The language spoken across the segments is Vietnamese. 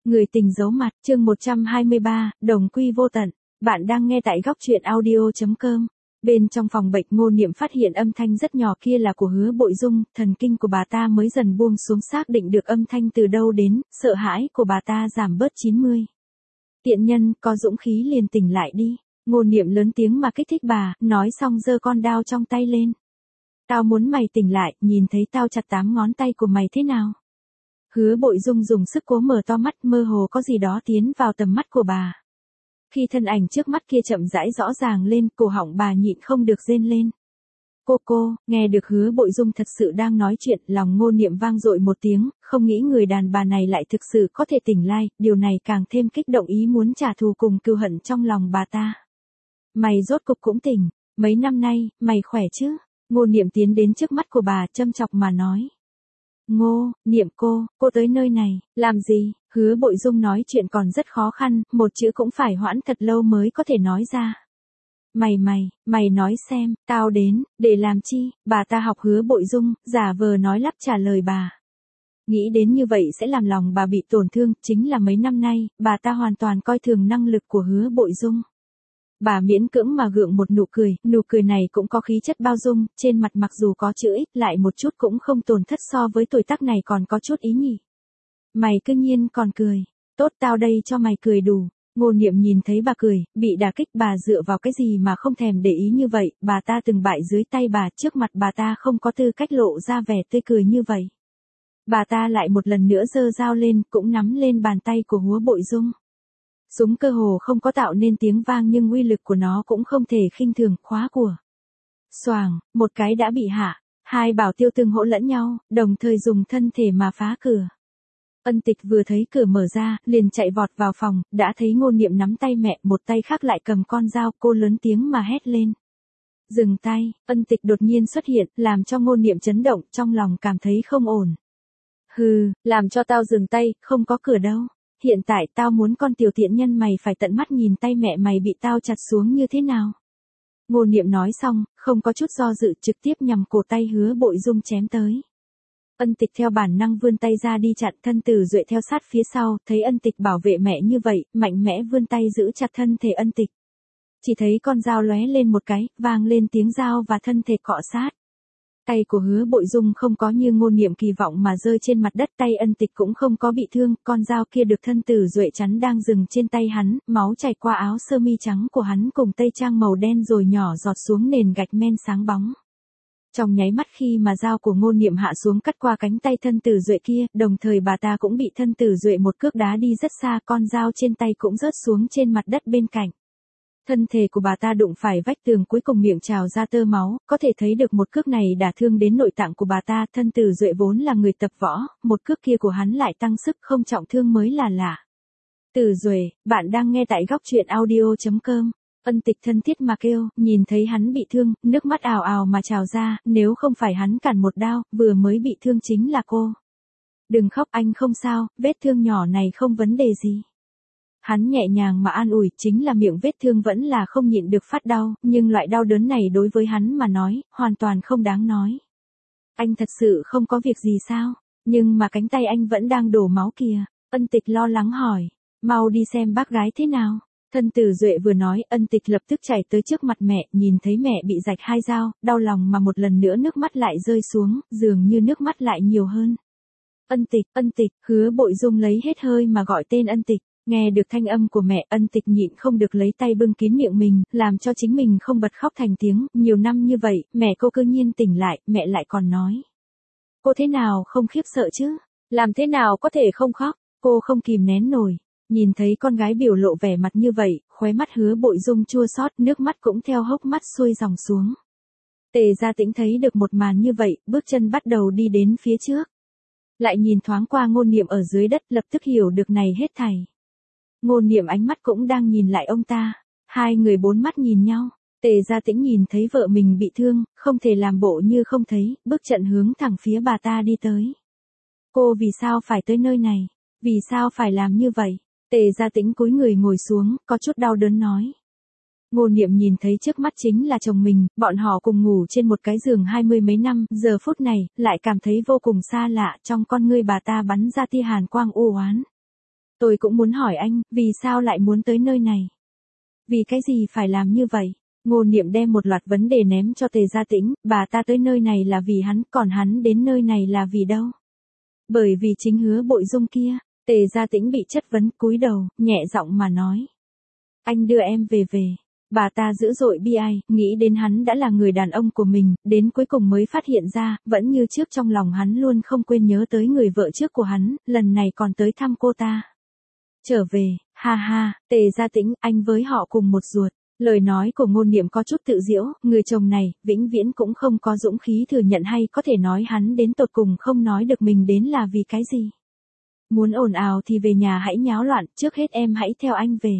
Người tình giấu mặt, chương 123, đồng quy vô tận. Bạn đang nghe tại góc truyện audio.com. Bên trong phòng bệnh Ngô Niệm phát hiện âm thanh rất nhỏ kia là của Hứa Bội Dung, thần kinh của bà ta mới dần buông xuống xác định được âm thanh từ đâu đến, sợ hãi của bà ta giảm bớt 90. Tiện nhân, có dũng khí liền tỉnh lại đi. Ngô Niệm lớn tiếng mà kích thích bà, nói xong giơ con dao trong tay lên. Tao muốn mày tỉnh lại, nhìn thấy tao chặt 8 ngón tay của mày thế nào? Hứa Bội Dung dùng sức cố mở to mắt, mơ hồ có gì đó tiến vào tầm mắt của bà. Khi thân ảnh trước mắt kia chậm rãi rõ ràng lên, cổ họng bà nhịn không được rên lên. Cô, nghe được Hứa Bội Dung thật sự đang nói chuyện, lòng Ngô Niệm vang dội một tiếng, không nghĩ người đàn bà này lại thực sự có thể tỉnh lai, điều này càng thêm kích động ý muốn trả thù cùng cừu hận trong lòng bà ta. Mày rốt cục cũng tỉnh, mấy năm nay, mày khỏe chứ? Ngô Niệm tiến đến trước mắt của bà châm chọc mà nói. Ngô, Niệm cô tới nơi này, làm gì? Hứa Bội Dung nói chuyện còn rất khó khăn, một chữ cũng phải hoãn thật lâu mới có thể nói ra. Mày nói xem, tao đến, để làm chi? Bà ta học Hứa Bội Dung, giả vờ nói lắp trả lời bà. Nghĩ đến như vậy sẽ làm lòng bà bị tổn thương, chính là mấy năm nay, bà ta hoàn toàn coi thường năng lực của Hứa Bội Dung. Bà miễn cưỡng mà gượng một nụ cười này cũng có khí chất bao dung, trên mặt mặc dù có chữ ít lại một chút cũng không tổn thất so với tuổi tác này còn có chút ý nhỉ. Mày cứ nhiên còn cười, tốt tao đây cho mày cười đủ. Ngô Niệm nhìn thấy bà cười, bị đả kích bà dựa vào cái gì mà không thèm để ý như vậy, bà ta từng bại dưới tay bà, trước mặt bà ta không có tư cách lộ ra vẻ tươi cười như vậy. Bà ta lại một lần nữa giơ dao lên, cũng nắm lên bàn tay của Hứa Bội Dung. Súng cơ hồ không có tạo nên tiếng vang nhưng uy lực của nó cũng không thể khinh thường, khóa của. Xoàng, một cái đã bị hạ, hai bảo tiêu tương hỗ lẫn nhau, đồng thời dùng thân thể mà phá cửa. Ân Tịch vừa thấy cửa mở ra, liền chạy vọt vào phòng, đã thấy Ngô Niệm nắm tay mẹ, một tay khác lại cầm con dao, cô lớn tiếng mà hét lên. Dừng tay, Ân Tịch đột nhiên xuất hiện, làm cho Ngô Niệm chấn động, trong lòng cảm thấy không ổn. Hừ, làm cho tao dừng tay, không có cửa đâu. Hiện tại tao muốn con tiểu tiện nhân mày phải tận mắt nhìn tay mẹ mày bị tao chặt xuống như thế nào. Ngô Niệm nói xong, không có chút do dự trực tiếp nhằm cổ tay Hứa Bội Dung chém tới. Ân Tịch theo bản năng vươn tay ra đi chặn, thân Tử Duệ theo sát phía sau, thấy Ân Tịch bảo vệ mẹ như vậy, mạnh mẽ vươn tay giữ chặt thân thể Ân Tịch. Chỉ thấy con dao lóe lên một cái, vang lên tiếng dao và thân thể cọ sát. Tay của Hứa Bội Dung không có như Ngô Niệm kỳ vọng mà rơi trên mặt đất, tay Ân Tịch cũng không có bị thương, con dao kia được thân Tử Duệ chắn đang dừng trên tay hắn, máu chảy qua áo sơ mi trắng của hắn cùng tây trang màu đen rồi nhỏ giọt xuống nền gạch men sáng bóng. Trong nháy mắt khi mà dao của Ngô Niệm hạ xuống cắt qua cánh tay thân Tử Duệ kia, đồng thời bà ta cũng bị thân Tử Duệ một cước đá đi rất xa, con dao trên tay cũng rớt xuống trên mặt đất bên cạnh. Thân thể của bà ta đụng phải vách tường, cuối cùng miệng trào ra tơ máu, có thể thấy được một cước này đả thương đến nội tạng của bà ta. Thân Tử Duệ vốn là người tập võ, một cước kia của hắn lại tăng sức, không trọng thương mới là lạ. Tử Duệ, bạn đang nghe tại góc truyện audio.com. Ân Tịch thân thiết mà kêu, nhìn thấy hắn bị thương, nước mắt ào ào mà trào ra, nếu không phải hắn cản một đao, vừa mới bị thương chính là cô. Đừng khóc, anh không sao, vết thương nhỏ này không vấn đề gì. Hắn nhẹ nhàng mà an ủi, chính là miệng vết thương vẫn là không nhịn được phát đau, nhưng loại đau đớn này đối với hắn mà nói, hoàn toàn không đáng nói. Anh thật sự không có việc gì sao? Nhưng mà cánh tay anh vẫn đang đổ máu kìa. Ân Tịch lo lắng hỏi, mau đi xem bác gái thế nào. Thân Tử Duệ vừa nói, Ân Tịch lập tức chạy tới trước mặt mẹ, nhìn thấy mẹ bị rạch 2 dao, đau lòng mà một lần nữa nước mắt lại rơi xuống, dường như nước mắt lại nhiều hơn. Ân Tịch, Hứa Bội Dung lấy hết hơi mà gọi tên Ân Tịch. Nghe được thanh âm của mẹ, Ân Tịch nhịn không được lấy tay bưng kín miệng mình, làm cho chính mình không bật khóc thành tiếng, nhiều năm như vậy, mẹ cô cứ nhiên tỉnh lại, mẹ lại còn nói. Cô thế nào không khiếp sợ chứ? Làm thế nào có thể không khóc? Cô không kìm nén nổi. Nhìn thấy con gái biểu lộ vẻ mặt như vậy, khóe mắt Hứa Bội Dung chua xót, nước mắt cũng theo hốc mắt xuôi dòng xuống. Tề Gia Tĩnh thấy được một màn như vậy, bước chân bắt đầu đi đến phía trước. Lại nhìn thoáng qua Ngô Niệm ở dưới đất, lập tức hiểu được này hết thảy. Ngô Niệm ánh mắt cũng đang nhìn lại ông ta, hai người bốn mắt nhìn nhau. Tề Gia Tĩnh nhìn thấy vợ mình bị thương, không thể làm bộ như không thấy, bước chân hướng thẳng phía bà ta đi tới. Cô vì sao phải tới nơi này? Vì sao phải làm như vậy? Tề Gia Tĩnh cúi người ngồi xuống, có chút đau đớn nói. Ngô Niệm nhìn thấy trước mắt chính là chồng mình, bọn họ cùng ngủ trên một cái giường 20 mấy năm, giờ phút này, lại cảm thấy vô cùng xa lạ, trong con ngươi bà ta bắn ra tia hàn quang u oán. Tôi cũng muốn hỏi anh, vì sao lại muốn tới nơi này? Vì cái gì phải làm như vậy? Ngô Niệm đem một loạt vấn đề ném cho Tề Gia Tĩnh, bà ta tới nơi này là vì hắn, còn hắn đến nơi này là vì đâu? Bởi vì chính Hứa Bội Dung kia. Tề Gia Tĩnh bị chất vấn, cúi đầu, nhẹ giọng mà nói. Anh đưa em về. Bà ta dữ dội bi ai, nghĩ đến hắn đã là người đàn ông của mình, đến cuối cùng mới phát hiện ra, vẫn như trước trong lòng hắn luôn không quên nhớ tới người vợ trước của hắn, lần này còn tới thăm cô ta. Trở về, ha ha, Tề Gia Tĩnh, anh với họ cùng một ruột. Lời nói của Ngô Niệm có chút tự giễu, người chồng này, vĩnh viễn cũng không có dũng khí thừa nhận hay có thể nói hắn đến tột cùng không nói được mình đến là vì cái gì. Muốn ồn ào thì về nhà hãy nháo loạn, trước hết em hãy theo anh về.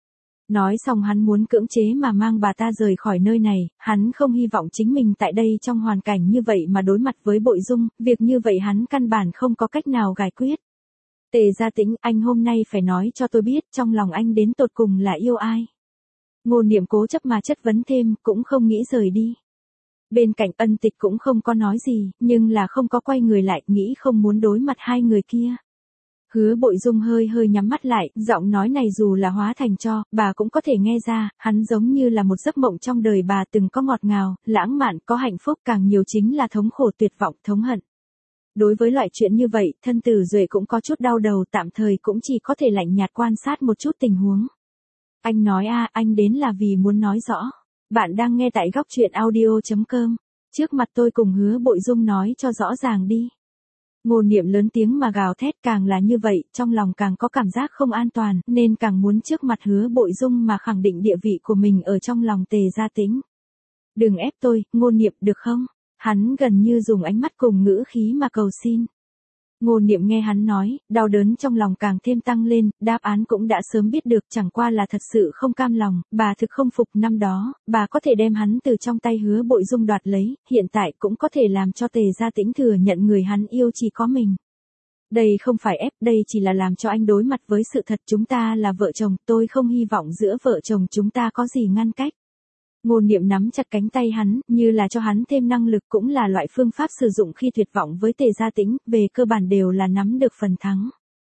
Nói xong hắn muốn cưỡng chế mà mang bà ta rời khỏi nơi này, hắn không hy vọng chính mình tại đây trong hoàn cảnh như vậy mà đối mặt với Bội Dung, việc như vậy hắn căn bản không có cách nào giải quyết. Tề Gia Tĩnh, anh hôm nay phải nói cho tôi biết trong lòng anh đến tột cùng là yêu ai. Ngô Niệm cố chấp mà chất vấn thêm, cũng không nghĩ rời đi. Bên cạnh Ân Tịch cũng không có nói gì, nhưng là không có quay người lại, nghĩ không muốn đối mặt hai người kia. Hứa Bội Dung hơi nhắm mắt lại, giọng nói này dù là hóa thành cho, bà cũng có thể nghe ra, hắn giống như là một giấc mộng trong đời bà từng có ngọt ngào, lãng mạn, có hạnh phúc, càng nhiều chính là thống khổ, tuyệt vọng, thống hận. Đối với loại chuyện như vậy, Thân Tử Duệ cũng có chút đau đầu, tạm thời cũng chỉ có thể lạnh nhạt quan sát một chút tình huống. Anh nói anh đến là vì muốn nói rõ. Bạn đang nghe tại góc truyện audio.com. Trước mặt tôi cùng Hứa Bội Dung nói cho rõ ràng đi. Ngô Niệm lớn tiếng mà gào thét, càng là như vậy, trong lòng càng có cảm giác không an toàn, nên càng muốn trước mặt Hứa Bội Dung mà khẳng định địa vị của mình ở trong lòng Tề Gia Tĩnh. Đừng ép tôi, Ngô Niệm, được không? Hắn gần như dùng ánh mắt cùng ngữ khí mà cầu xin. Ngô Niệm nghe hắn nói, đau đớn trong lòng càng thêm tăng lên, đáp án cũng đã sớm biết được, chẳng qua là thật sự không cam lòng, bà thực không phục năm đó, bà có thể đem hắn từ trong tay Hứa Bội Dung đoạt lấy, hiện tại cũng có thể làm cho Tề Gia Tĩnh thừa nhận người hắn yêu chỉ có mình. Đây không phải ép, đây chỉ là làm cho anh đối mặt với sự thật, chúng ta là vợ chồng, tôi không hy vọng giữa vợ chồng chúng ta có gì ngăn cách. Ngô Niệm nắm chặt cánh tay hắn, như là cho hắn thêm năng lực, cũng là loại phương pháp sử dụng khi tuyệt vọng với Tề Gia Tĩnh, về cơ bản đều là nắm được phần thắng.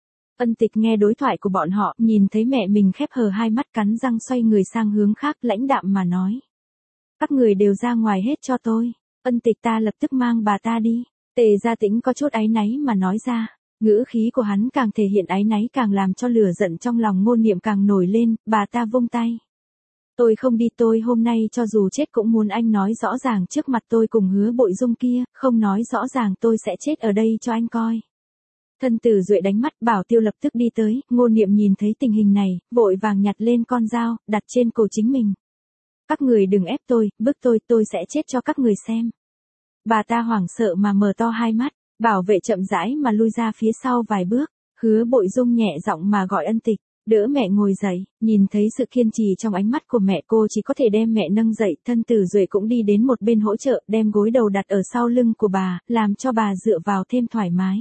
Ân Tịch nghe đối thoại của bọn họ, nhìn thấy mẹ mình khép hờ hai mắt, cắn răng xoay người sang hướng khác, lãnh đạm mà nói. Các người đều ra ngoài hết cho tôi. Ân Tịch, ta lập tức mang bà ta đi. Tề Gia Tĩnh có chút áy náy mà nói ra. Ngữ khí của hắn càng thể hiện áy náy, càng làm cho lửa giận trong lòng Ngô Niệm càng nổi lên, bà ta vung tay. Tôi không đi, tôi hôm nay cho dù chết cũng muốn anh nói rõ ràng trước mặt tôi cùng Hứa Bội Dung kia, không nói rõ ràng tôi sẽ chết ở đây cho anh coi. Thân Tử Duệ đánh mắt, bảo tiêu lập tức đi tới, Ngô Niệm nhìn thấy tình hình này, vội vàng nhặt lên con dao, đặt trên cổ chính mình. Các người đừng ép tôi, bức tôi sẽ chết cho các người xem. Bà ta hoảng sợ mà mở to hai mắt, bảo vệ chậm rãi mà lui ra phía sau vài bước, Hứa Bội Dung nhẹ giọng mà gọi Ân Tịch. Đỡ mẹ ngồi dậy, nhìn thấy sự kiên trì trong ánh mắt của mẹ, cô chỉ có thể đem mẹ nâng dậy, Thân Tử Duệ cũng đi đến một bên hỗ trợ, đem gối đầu đặt ở sau lưng của bà, làm cho bà dựa vào thêm thoải mái.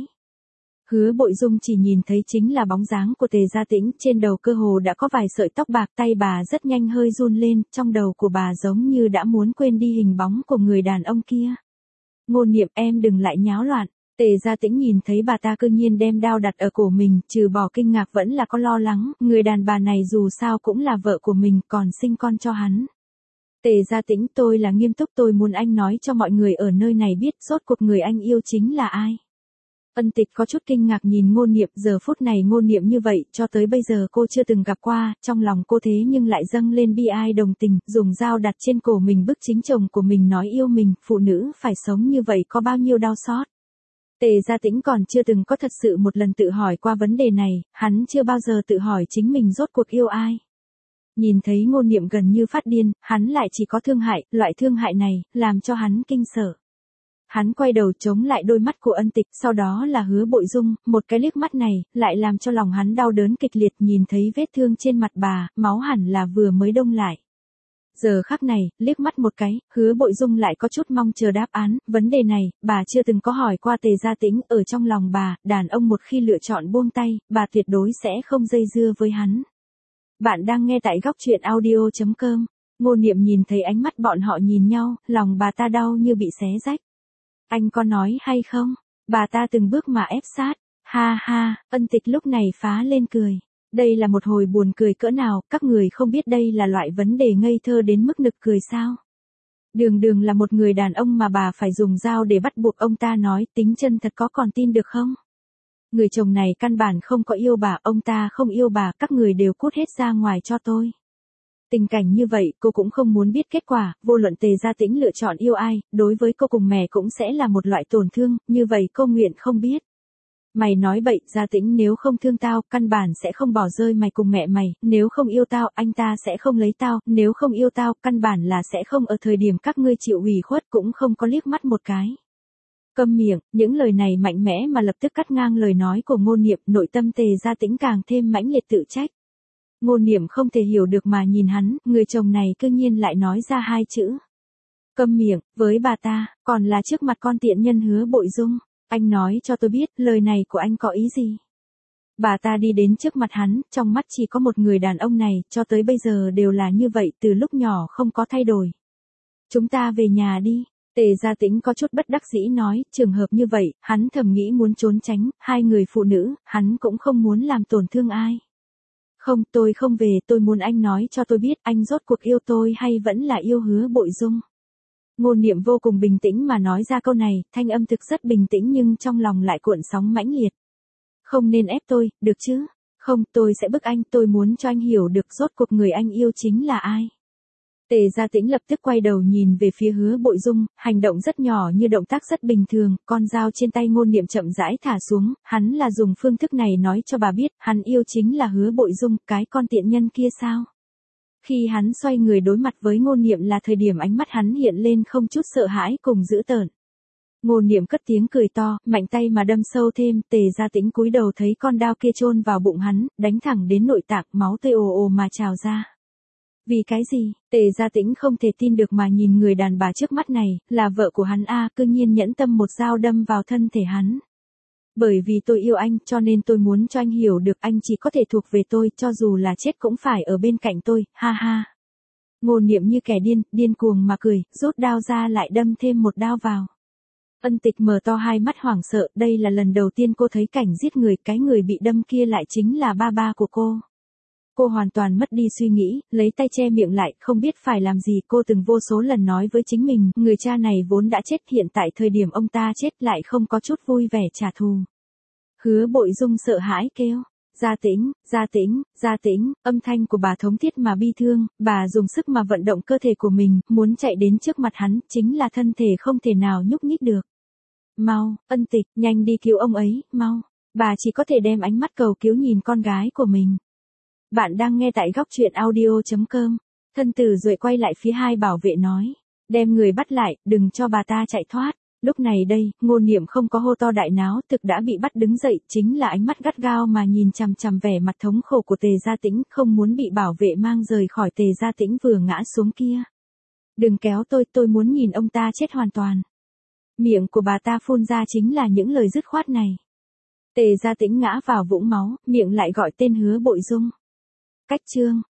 Hứa Bội Dung chỉ nhìn thấy chính là bóng dáng của Tề Gia Tĩnh, trên đầu cơ hồ đã có vài sợi tóc bạc, tay bà rất nhanh hơi run lên, trong đầu của bà giống như đã muốn quên đi hình bóng của người đàn ông kia. Ngô Niệm, em đừng lại nháo loạn. Tề Gia Tĩnh nhìn thấy bà ta cư nhiên đem đao đặt ở cổ mình, trừ bỏ kinh ngạc vẫn là có lo lắng, người đàn bà này dù sao cũng là vợ của mình, còn sinh con cho hắn. Tề Gia Tĩnh, tôi là nghiêm túc, tôi muốn anh nói cho mọi người ở nơi này biết rốt cuộc người anh yêu chính là ai. Ân Tịch có chút kinh ngạc nhìn Ngô Niệm, giờ phút này Ngô Niệm như vậy, cho tới bây giờ cô chưa từng gặp qua, trong lòng cô thế nhưng lại dâng lên bi ai đồng tình, dùng dao đặt trên cổ mình bức chính chồng của mình nói yêu mình, phụ nữ phải sống như vậy có bao nhiêu đau xót. Tề Gia Tĩnh còn chưa từng có thật sự một lần tự hỏi qua vấn đề này, hắn chưa bao giờ tự hỏi chính mình rốt cuộc yêu ai. Nhìn thấy Ngô Niệm gần như phát điên, hắn lại chỉ có thương hại, loại thương hại này, làm cho hắn kinh sợ. Hắn quay đầu chống lại đôi mắt của Ân Tịch, sau đó là Hứa Bội Dung, một cái liếc mắt này, lại làm cho lòng hắn đau đớn kịch liệt, nhìn thấy vết thương trên mặt bà, máu hẳn là vừa mới đông lại. Giờ khắc này, liếc mắt một cái, Hứa Bội Dung lại có chút mong chờ đáp án, vấn đề này, bà chưa từng có hỏi qua Tề Gia Tĩnh, ở trong lòng bà, đàn ông một khi lựa chọn buông tay, bà tuyệt đối sẽ không dây dưa với hắn. Bạn đang nghe tại góc truyện audio.com, Ngô Niệm nhìn thấy ánh mắt bọn họ nhìn nhau, lòng bà ta đau như bị xé rách. Anh có nói hay không? Bà ta từng bước mà ép sát, ha ha, Ân Tịch lúc này phá lên cười. Đây là một hồi buồn cười cỡ nào, các người không biết đây là loại vấn đề ngây thơ đến mức nực cười sao? Đường Đường là một người đàn ông mà bà phải dùng dao để bắt buộc ông ta nói tính chân thật, có còn tin được không? Người chồng này căn bản không có yêu bà, ông ta không yêu bà, các người đều cút hết ra ngoài cho tôi. Tình cảnh như vậy cô cũng không muốn biết kết quả, vô luận Tề Gia Tĩnh lựa chọn yêu ai, đối với cô cùng mẹ cũng sẽ là một loại tổn thương, như vậy cô nguyện không biết. Mày nói bậy, Gia Tĩnh nếu không thương tao, căn bản sẽ không bỏ rơi mày cùng mẹ mày, nếu không yêu tao, anh ta sẽ không lấy tao, nếu không yêu tao, căn bản là sẽ không ở thời điểm các ngươi chịu ủy khuất cũng không có liếc mắt một cái. Câm miệng, những lời này mạnh mẽ mà lập tức cắt ngang lời nói của Ngôn Niệm, nội tâm Tề Gia Tĩnh càng thêm mãnh liệt tự trách. Ngôn Niệm không thể hiểu được mà nhìn hắn, người chồng này cư nhiên lại nói ra hai chữ. Câm miệng, với bà ta, còn là trước mặt con tiện nhân Hứa Bội Dung. Anh nói cho tôi biết, lời này của anh có ý gì? Bà ta đi đến trước mặt hắn, trong mắt chỉ có một người đàn ông này, cho tới bây giờ đều là như vậy, từ lúc nhỏ không có thay đổi. Chúng ta về nhà đi. Tề Gia Tĩnh có chút bất đắc dĩ nói, trường hợp như vậy, hắn thầm nghĩ muốn trốn tránh, hai người phụ nữ, hắn cũng không muốn làm tổn thương ai. Không, tôi không về, tôi muốn anh nói cho tôi biết anh rốt cuộc yêu tôi hay vẫn là yêu Hứa Bội Dung. Ngôn Niệm vô cùng bình tĩnh mà nói ra câu này, thanh âm thực rất bình tĩnh nhưng trong lòng lại cuộn sóng mãnh liệt. Không nên ép tôi, được chứ? Không, tôi sẽ bức anh, tôi muốn cho anh hiểu được rốt cuộc người anh yêu chính là ai. Tề Gia Tĩnh lập tức quay đầu nhìn về phía Hứa Bội Dung, hành động rất nhỏ như động tác rất bình thường, con dao trên tay Ngôn Niệm chậm rãi thả xuống, hắn là dùng phương thức này nói cho bà biết, hắn yêu chính là Hứa Bội Dung, cái con tiện nhân kia sao? Khi hắn xoay người đối mặt với Ngôn Niệm là thời điểm ánh mắt hắn hiện lên không chút sợ hãi cùng dữ tợn. Ngôn Niệm cất tiếng cười to, mạnh tay mà đâm sâu thêm, Tề Gia Tĩnh cúi đầu thấy con đao kia chôn vào bụng hắn, đánh thẳng đến nội tạng, máu tươi ồ ồ mà trào ra. Vì cái gì? Tề Gia Tĩnh không thể tin được mà nhìn người đàn bà trước mắt này, là vợ của hắn a, cư nhiên nhẫn tâm một dao đâm vào thân thể hắn. Bởi vì tôi yêu anh, cho nên tôi muốn cho anh hiểu được anh chỉ có thể thuộc về tôi, cho dù là chết cũng phải ở bên cạnh tôi, ha ha. Ngôn Niệm như kẻ điên, điên cuồng mà cười, rút đao ra lại đâm thêm một đao vào. Ân Tịch mở to hai mắt hoảng sợ, đây là lần đầu tiên cô thấy cảnh giết người, cái người bị đâm kia lại chính là ba của cô. Cô hoàn toàn mất đi suy nghĩ, lấy tay che miệng lại, không biết phải làm gì, cô từng vô số lần nói với chính mình, người cha này vốn đã chết, hiện tại thời điểm ông ta chết lại không có chút vui vẻ trả thù. Hứa Bội Dung sợ hãi kêu, Gia Tĩnh, Gia Tĩnh, Gia Tĩnh, âm thanh của bà thống thiết mà bi thương, bà dùng sức mà vận động cơ thể của mình, muốn chạy đến trước mặt hắn, chính là thân thể không thể nào nhúc nhích được. Mau, Ân Tịch, nhanh đi cứu ông ấy, mau. Bà chỉ có thể đem ánh mắt cầu cứu nhìn con gái của mình. Bạn đang nghe tại góc truyện audio.com. Thân Tử Duệ quay lại phía hai bảo vệ nói. Đem người bắt lại, đừng cho bà ta chạy thoát. Lúc này đây, Ngôn Niệm không có hô to đại náo, thực đã bị bắt đứng dậy, chính là ánh mắt gắt gao mà nhìn chằm chằm vẻ mặt thống khổ của Tề Gia Tĩnh, không muốn bị bảo vệ mang rời khỏi Tề Gia Tĩnh vừa ngã xuống kia. Đừng kéo tôi muốn nhìn ông ta chết hoàn toàn. Miệng của bà ta phun ra chính là những lời dứt khoát này. Tề Gia Tĩnh ngã vào vũng máu, miệng lại gọi tên Hứa Bội Dung. Cách chương